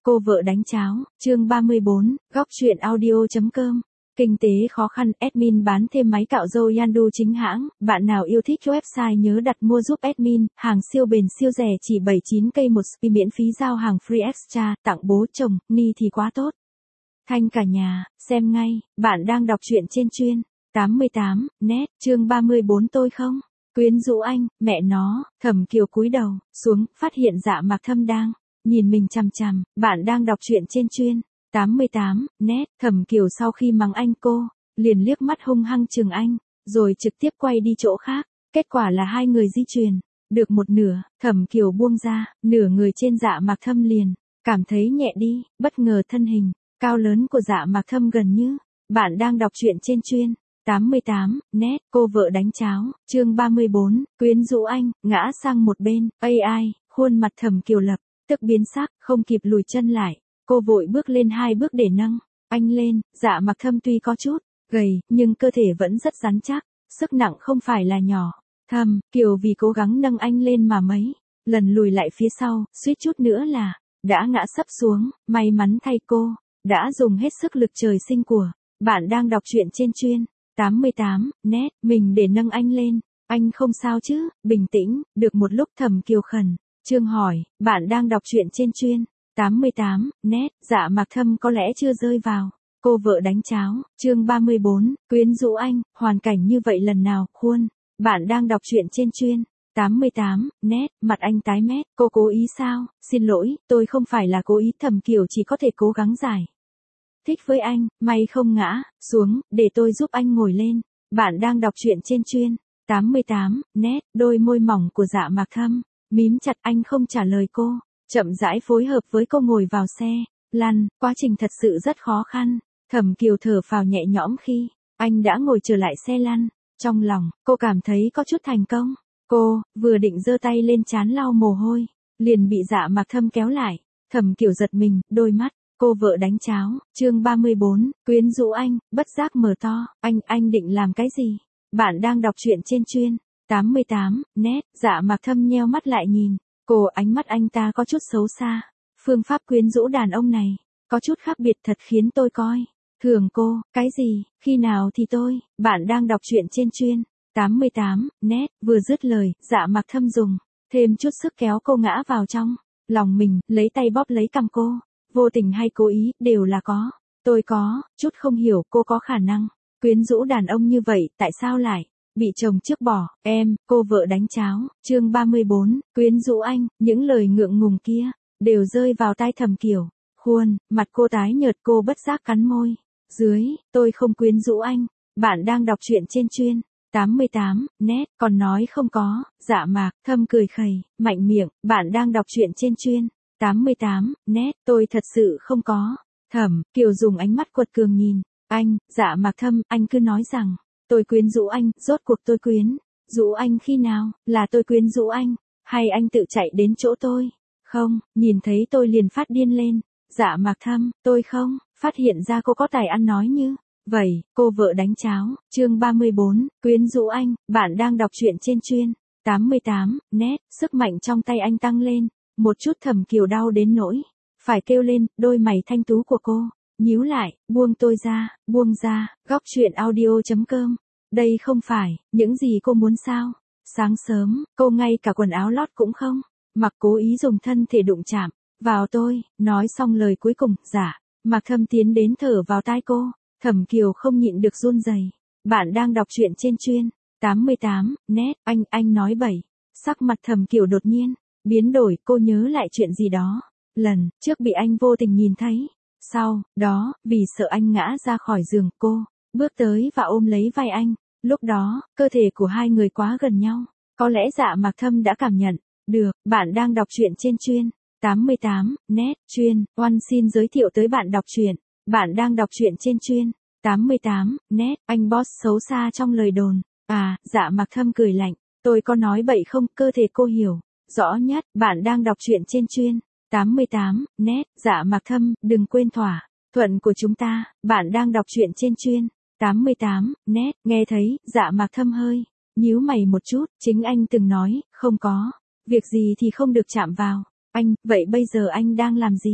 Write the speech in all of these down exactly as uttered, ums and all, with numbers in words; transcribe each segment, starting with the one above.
Cô vợ đánh cháo, chương ba mươi bốn, góc truyện audio.com. Kinh tế khó khăn, admin bán thêm máy cạo râu Yandu chính hãng, bạn nào yêu thích website nhớ đặt mua giúp admin, hàng siêu bền siêu rẻ chỉ bảy mươi chín k một spi miễn phí giao hàng free extra, tặng bố chồng, ni thì quá tốt. Thanh cả nhà, xem ngay, bạn đang đọc truyện trên chuyên tám mươi tám, net, chương ba mươi bốn tôi không? Quyến rũ anh, mẹ nó, Thẩm Kiều cúi đầu xuống, phát hiện Dạ Mạc Thâm đang nhìn mình chằm chằm, bạn đang đọc truyện trên chuyên tám mươi tám, net, Thẩm Kiều sau khi mắng anh cô, liền liếc mắt hung hăng chừng anh, rồi trực tiếp quay đi chỗ khác, kết quả là hai người di chuyển, được một nửa, Thẩm Kiều buông ra, nửa người trên Dạ Mạc Thâm liền, cảm thấy nhẹ đi, bất ngờ thân hình, cao lớn của Dạ Mạc Thâm gần như, bạn đang đọc truyện trên chuyên tám mươi tám, net, cô vợ đánh cháo, chương ba mươi bốn, quyến rũ anh, ngã sang một bên, a i, khuôn mặt Thẩm Kiều lập tức biến sắc, không kịp lùi chân lại, cô vội bước lên hai bước để nâng anh lên. Dạ Mạc Thâm tuy có chút gầy, nhưng cơ thể vẫn rất rắn chắc, sức nặng không phải là nhỏ. Thẩm Kiều vì cố gắng nâng anh lên mà mấy lần lùi lại phía sau, suýt chút nữa là đã ngã sấp xuống, may mắn thay cô đã dùng hết sức lực trời sinh của bạn đang đọc truyện trên chuyên tám mươi tám, net, mình để nâng anh lên. Anh không sao chứ? Bình tĩnh. Được một lúc Thẩm Kiều khẩn trương hỏi, bạn đang đọc truyện trên chuyên tám mươi tám, net, Dạ Mạc Thâm có lẽ chưa rơi vào cô vợ đánh cháo, chương ba mươi bốn, quyến rũ anh, hoàn cảnh như vậy lần nào, khuôn, bạn đang đọc truyện trên chuyên tám mươi tám, net, mặt anh tái mét, cô cố ý sao? Xin lỗi, tôi không phải là cố ý. Thẩm Kiều chỉ có thể cố gắng giải thích với anh, may không ngã xuống, để tôi giúp anh ngồi lên. Bạn đang đọc truyện trên chuyên tám mươi tám, net, đôi môi mỏng của Dạ Mạc Thâm mím chặt, anh không trả lời cô, chậm rãi phối hợp với cô ngồi vào xe lăn. Quá trình thật sự rất khó khăn. Thẩm Kiều thở phào nhẹ nhõm khi anh đã ngồi trở lại xe lăn, trong lòng cô cảm thấy có chút thành công. Cô vừa định giơ tay lên trán lau mồ hôi, liền bị Dạ Mạc Thâm kéo lại. Thẩm Kiều giật mình, đôi mắt cô vợ đánh cháo, chương ba mươi bốn, quyến rũ anh, bất giác mở to, anh, anh định làm cái gì? Bạn đang đọc truyện trên chuyên tám mươi tám, net, Dạ Mạc Thâm nheo mắt lại nhìn cô, ánh mắt anh ta có chút xấu xa. Phương pháp quyến rũ đàn ông này có chút khác biệt thật khiến tôi coi thường cô. Cái gì? Khi nào thì tôi? Bạn đang đọc truyện trên chuyên tám mươi tám, net, vừa dứt lời, Dạ Mạc Thâm dùng thêm chút sức kéo cô ngã vào trong lòng mình, lấy tay bóp lấy cằm cô. Vô tình hay cố ý, đều là có. Tôi có chút không hiểu cô có khả năng quyến rũ đàn ông như vậy, tại sao lại bị chồng trước bỏ? Em, cô vợ đánh cháo, chương ba mươi bốn, quyến rũ anh, những lời ngượng ngùng kia đều rơi vào tai Thẩm Kiều. Khuôn mặt cô tái nhợt, cô bất giác cắn môi dưới, tôi không quyến rũ anh. Bạn đang đọc truyện trên chuyên tám mươi tám, net, còn nói không có. Dạ Mạc Thâm cười khẩy mạnh miệng, bạn đang đọc truyện trên chuyên tám mươi tám, net, tôi thật sự không có. Thẩm Kiều dùng ánh mắt quật cường nhìn anh. Dạ Mạc Thâm, anh cứ nói rằng tôi quyến rũ anh, rốt cuộc tôi quyến rũ anh khi nào? Là tôi quyến rũ anh, hay anh tự chạy đến chỗ tôi? Không, nhìn thấy tôi liền phát điên lên. Dạ Mạc Thâm, tôi không. Phát hiện ra cô có tài ăn nói như vậy. Cô vợ đánh cháo, chương ba mươi bốn, quyến rũ anh, bạn đang đọc truyện trên chuyên tám mươi tám, net, sức mạnh trong tay anh tăng lên một chút. Thẩm Kiều đau đến nỗi phải kêu lên, đôi mày thanh tú của cô nhíu lại, buông tôi ra, buông ra. Góc truyện audio.com. Đây không phải những gì cô muốn sao? Sáng sớm, cô ngay cả quần áo lót cũng không mặc, cố ý dùng thân thể đụng chạm vào tôi. Nói xong lời cuối cùng, Dạ Mạc Thâm tiến đến thở vào tai cô. Thẩm Kiều không nhịn được run rẩy. Bạn đang đọc truyện trên chuyên tám mươi tám, net, anh, anh nói bậy. Sắc mặt Thẩm Kiều đột nhiên biến đổi, cô nhớ lại chuyện gì đó lần trước bị anh vô tình nhìn thấy. Sau đó, vì sợ anh ngã ra khỏi giường, cô bước tới và ôm lấy vai anh. Lúc đó, cơ thể của hai người quá gần nhau. Có lẽ Dạ Mạc Thâm đã cảm nhận được. Bạn đang đọc truyện trên chuyên tám mươi tám, net, chuyên Oan xin giới thiệu tới bạn đọc truyện. Bạn đang đọc truyện trên chuyên tám mươi tám, net, anh boss xấu xa trong lời đồn. À, Dạ Mạc Thâm cười lạnh, tôi có nói bậy không? Cơ thể cô hiểu rõ nhất. Bạn đang đọc truyện trên chuyên tám mươi tám, net, Dạ Mạc Thâm, đừng quên thỏa thuận của chúng ta. Bạn đang đọc truyện trên chuyên tám mươi tám, net, nghe thấy, Dạ Mạc Thâm hơi nhíu mày một chút, chính anh từng nói, không có việc gì thì không được chạm vào anh, vậy bây giờ anh đang làm gì?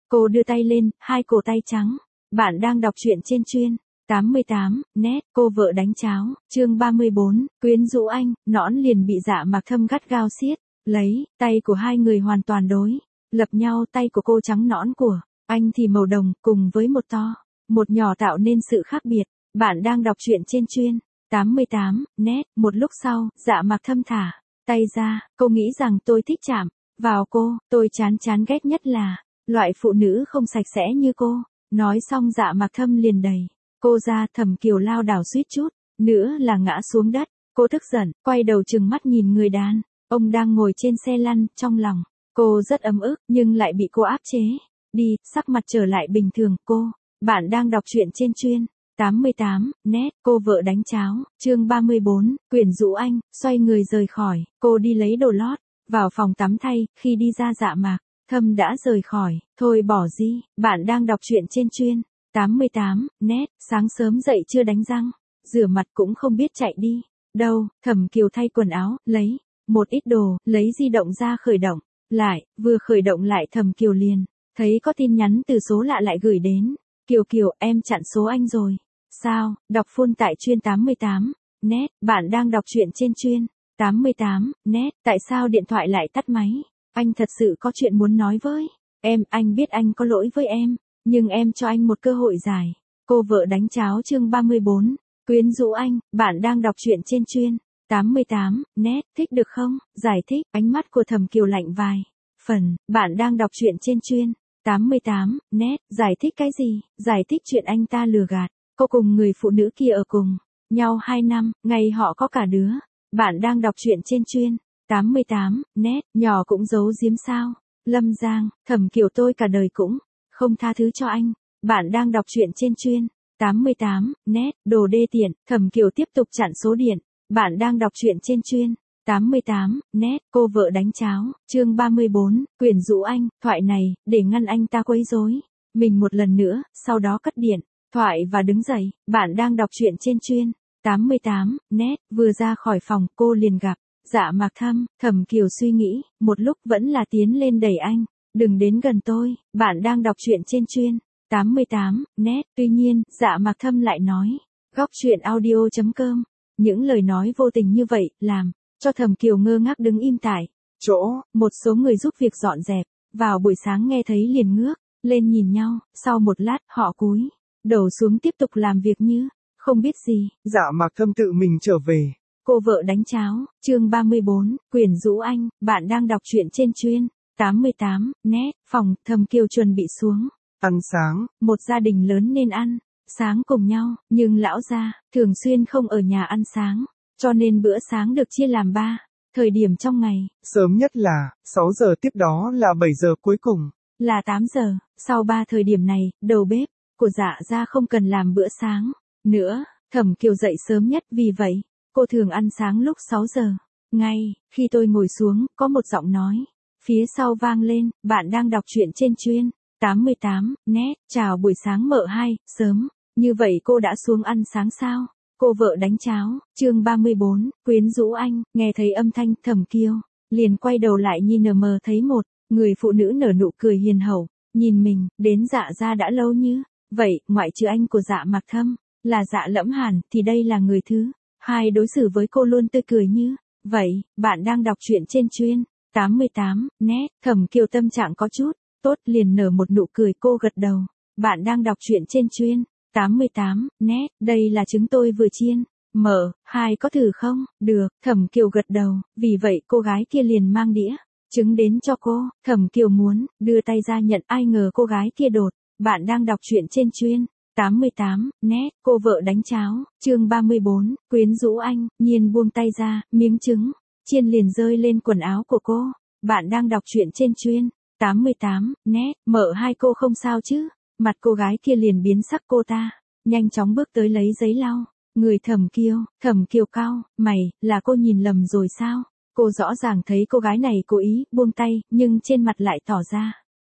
Cô đưa tay lên, hai cổ tay trắng. Bạn đang đọc truyện trên chuyên. tám mươi tám, nét, cô vợ đánh cháo, chương ba mươi bốn, quyến rũ anh, nõn liền bị Dạ Mạc Thâm gắt gao siết, lấy, tay của hai người hoàn toàn đối, lập nhau, tay của cô trắng nõn của anh thì màu đồng, cùng với một to, một nhỏ tạo nên sự khác biệt. Bạn đang đọc truyện trên chuyên. tám mươi tám, nét, một lúc sau, Dạ Mạc Thâm thả tay ra, cô nghĩ rằng tôi thích chạm vào cô, tôi chán chán ghét nhất là loại phụ nữ không sạch sẽ như cô. Nói xong Dạ Mạc Thâm liền đẩy cô ra, Thẩm Kiều lao đảo suýt chút nữa là ngã xuống đất. Cô tức giận, quay đầu trừng mắt nhìn người đàn ông đang ngồi trên xe lăn, trong lòng cô rất ấm ức, nhưng lại bị cô áp chế đi, sắc mặt trở lại bình thường. Cô, bạn đang đọc truyện trên chuyên. tám mươi tám, nét, cô vợ đánh cháo, chương ba mươi bốn, quyến rũ anh, xoay người rời khỏi, cô đi lấy đồ lót, vào phòng tắm thay, khi đi ra Dạ Mạc Thâm đã rời khỏi. Thôi bỏ đi, bạn đang đọc truyện trên chuyên. tám mươi tám, nét, sáng sớm dậy chưa đánh răng, rửa mặt cũng không biết chạy đi đâu. Thẩm Kiều thay quần áo, lấy một ít đồ, lấy di động ra khởi động lại, vừa khởi động lại Thẩm Kiều liền thấy có tin nhắn từ số lạ lại gửi đến. Kiều Kiều, em chặn số anh rồi. Sao? Đọc full tại chuyên tám mươi tám, nét, bạn đang đọc truyện trên chuyên. tám mươi tám, nét, tại sao điện thoại lại tắt máy? Anh thật sự có chuyện muốn nói với em, anh biết anh có lỗi với em, nhưng em cho anh một cơ hội giải. Cô vợ đánh cháo chương ba mươi bốn, quyến rũ anh, bạn đang đọc truyện trên chuyên. tám mươi tám, nét, thích được không? Giải thích, ánh mắt của Thẩm Kiều lạnh vài phần, bạn đang đọc truyện trên chuyên. tám mươi tám, nét, giải thích cái gì? Giải thích chuyện anh ta lừa gạt cô cùng người phụ nữ kia ở cùng nhau hai năm, ngày họ có cả đứa. Bạn đang đọc truyện trên chuyên. tám mươi tám, nét, nhỏ cũng giấu giếm sao? Lâm Giang, Thẩm Kiều, tôi cả đời cũng không tha thứ cho anh. Bạn đang đọc truyện trên chuyên. tám mươi tám, nét, đồ đê tiện, Thẩm Kiều tiếp tục chặn số điện. Bạn đang đọc truyện trên chuyên. tám mươi tám, nét, cô vợ đánh cháo, chương ba mươi bốn, quyến rũ anh, thoại này, để ngăn anh ta quấy rối mình một lần nữa, sau đó cất điện thoại và đứng dậy. Bạn đang đọc truyện trên chuyên. tám mươi tám, nét, vừa ra khỏi phòng, cô liền gặp Dạ Mạc Thâm. Thẩm Kiều suy nghĩ một lúc, vẫn là tiến lên đẩy anh, đừng đến gần tôi. Bạn đang đọc truyện trên chuyên. tám mươi tám, nét, tuy nhiên, Dạ Mạc Thâm lại nói, góc truyện audio chấm com. Những lời nói vô tình như vậy, làm cho Thẩm Kiều ngơ ngác đứng im tại chỗ. Một số người giúp việc dọn dẹp vào buổi sáng nghe thấy liền ngước lên nhìn nhau, sau một lát, họ cúi đầu xuống tiếp tục làm việc như không biết gì. Dạ Mạc Thâm tự mình trở về. Cô vợ đánh cháo, chương ba mươi bốn, quyến rũ anh, bạn đang đọc truyện trên chuyên. tám mươi tám, nét, phòng, Thẩm Kiều chuẩn bị xuống Ăn sáng. Một gia đình lớn nên ăn sáng cùng nhau, nhưng lão gia thường xuyên không ở nhà ăn sáng, cho nên bữa sáng được chia làm ba thời điểm trong ngày. Sớm nhất là sáu giờ, tiếp đó là bảy giờ, cuối cùng là tám giờ. Sau ba thời điểm này, đầu bếp của Dạ gia không cần làm bữa sáng nữa. Thẩm Kiều dậy sớm nhất, vì vậy cô thường ăn sáng lúc sáu giờ. Ngay khi tôi ngồi xuống, có một giọng nói phía sau vang lên, bạn đang đọc truyện trên chuyên. tám mươi tám, nét, chào buổi sáng mợ hai, sớm như vậy cô đã xuống ăn sáng sao? Cô vợ đánh cháo, chương ba mươi bốn, quyến rũ anh, nghe thấy âm thanh Thẩm Kiều liền quay đầu lại nhìn mờ thấy một người phụ nữ nở nụ cười hiền hậu, nhìn mình. Đến Dạ gia đã lâu như vậy, ngoại trừ anh của Dạ Mạc Thâm là Dạ Lẫm Hàn, thì đây là người thứ hai đối xử với cô luôn tươi cười như vậy. Bạn đang đọc truyện trên chuyên. tám mươi tám, nét, Thẩm Kiều tâm trạng có chút tốt, liền nở một nụ cười. Cô gật đầu. Bạn đang đọc truyện trên chuyên. tám mươi tám, nét, đây là trứng tôi vừa chiên. Mở, hai có thử không? Được, Thẩm Kiều gật đầu. Vì vậy cô gái kia liền mang đĩa trứng đến cho cô. Thẩm Kiều muốn đưa tay ra nhận, ai ngờ cô gái kia đột. Bạn đang đọc truyện trên chuyên. tám mươi tám, nét, cô vợ đánh cháo, chương ba mươi bốn, quyến rũ anh, nhiên buông tay ra, miếng trứng chiên liền rơi lên quần áo của cô. Bạn đang đọc truyện trên chuyên. tám mươi tám, nét, mợ hai, cô không sao chứ? Mặt cô gái kia liền biến sắc, cô ta nhanh chóng bước tới lấy giấy lau người Thẩm Kiều. Thẩm Kiều cau mày, là cô nhìn lầm rồi sao? Cô rõ ràng thấy cô gái này cố ý buông tay, nhưng trên mặt lại tỏ ra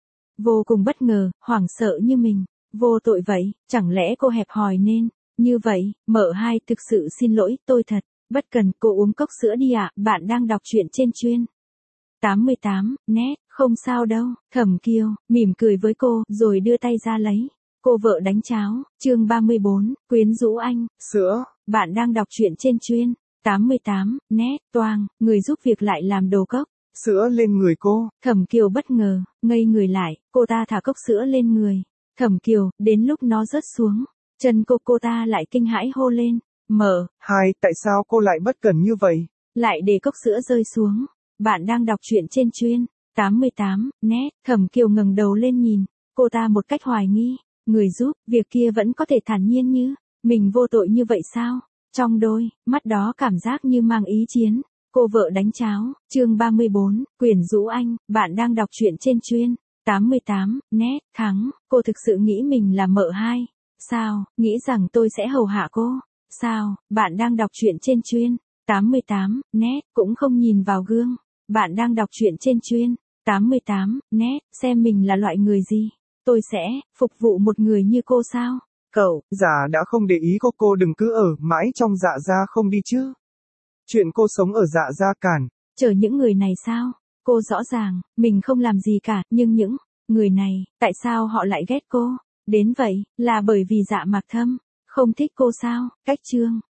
vô cùng bất ngờ, hoảng sợ như mình vô tội vậy. Chẳng lẽ cô hẹp hòi nên như vậy? Mợ hai, thực sự xin lỗi, tôi thật bất cần. Cô uống cốc sữa đi ạ. Bạn đang đọc truyện trên chuyên. tám mươi tám, nét, không sao đâu. Thẩm Kiều, mỉm cười với cô, rồi đưa tay ra lấy. Cô vợ đánh cháo, chương ba mươi bốn, quyến rũ anh. Sữa. Bạn đang đọc truyện trên chuyên. tám mươi tám, nét, toang, người giúp việc lại làm đồ cốc. Sữa lên người cô. Thẩm Kiều bất ngờ, ngây người lại, cô ta thả cốc sữa lên người. Thẩm Kiều, đến lúc nó rớt xuống. Chân cô cô ta lại kinh hãi hô lên. Mở. Hai, tại sao cô lại bất cần như vậy? Lại để cốc sữa rơi xuống. Bạn đang đọc truyện trên chuyên. tám mươi tám, nét, Thẩm Kiều ngẩng đầu lên nhìn. Cô ta một cách hoài nghi. Người giúp, việc kia vẫn có thể thản nhiên như. Mình vô tội như vậy sao? Trong đôi, mắt đó cảm giác như mang ý chiến. Cô vợ đánh cháo, chương ba mươi bốn, quyến rũ anh. Bạn đang đọc truyện trên chuyên. tám mươi tám, nét, thắng. Cô thực sự nghĩ mình là mợ hai. Sao, nghĩ rằng tôi sẽ hầu hạ cô? Sao, bạn đang đọc truyện trên chuyên. tám mươi tám, nét, cũng không nhìn vào gương. Bạn đang đọc truyện trên chuyên. tám mươi tám, nét, xem mình là loại người gì. Tôi sẽ phục vụ một người như cô sao? Cậu, Dạ đã không để ý cô cô đừng cứ ở mãi trong dạ gia không đi chứ. Chuyện cô sống ở dạ gia cản. chờ những người này sao? Cô rõ ràng, mình không làm gì cả, nhưng những người này, tại sao họ lại ghét cô? Đến vậy, là bởi vì Dạ Mạc Thâm không thích cô sao? Cách chương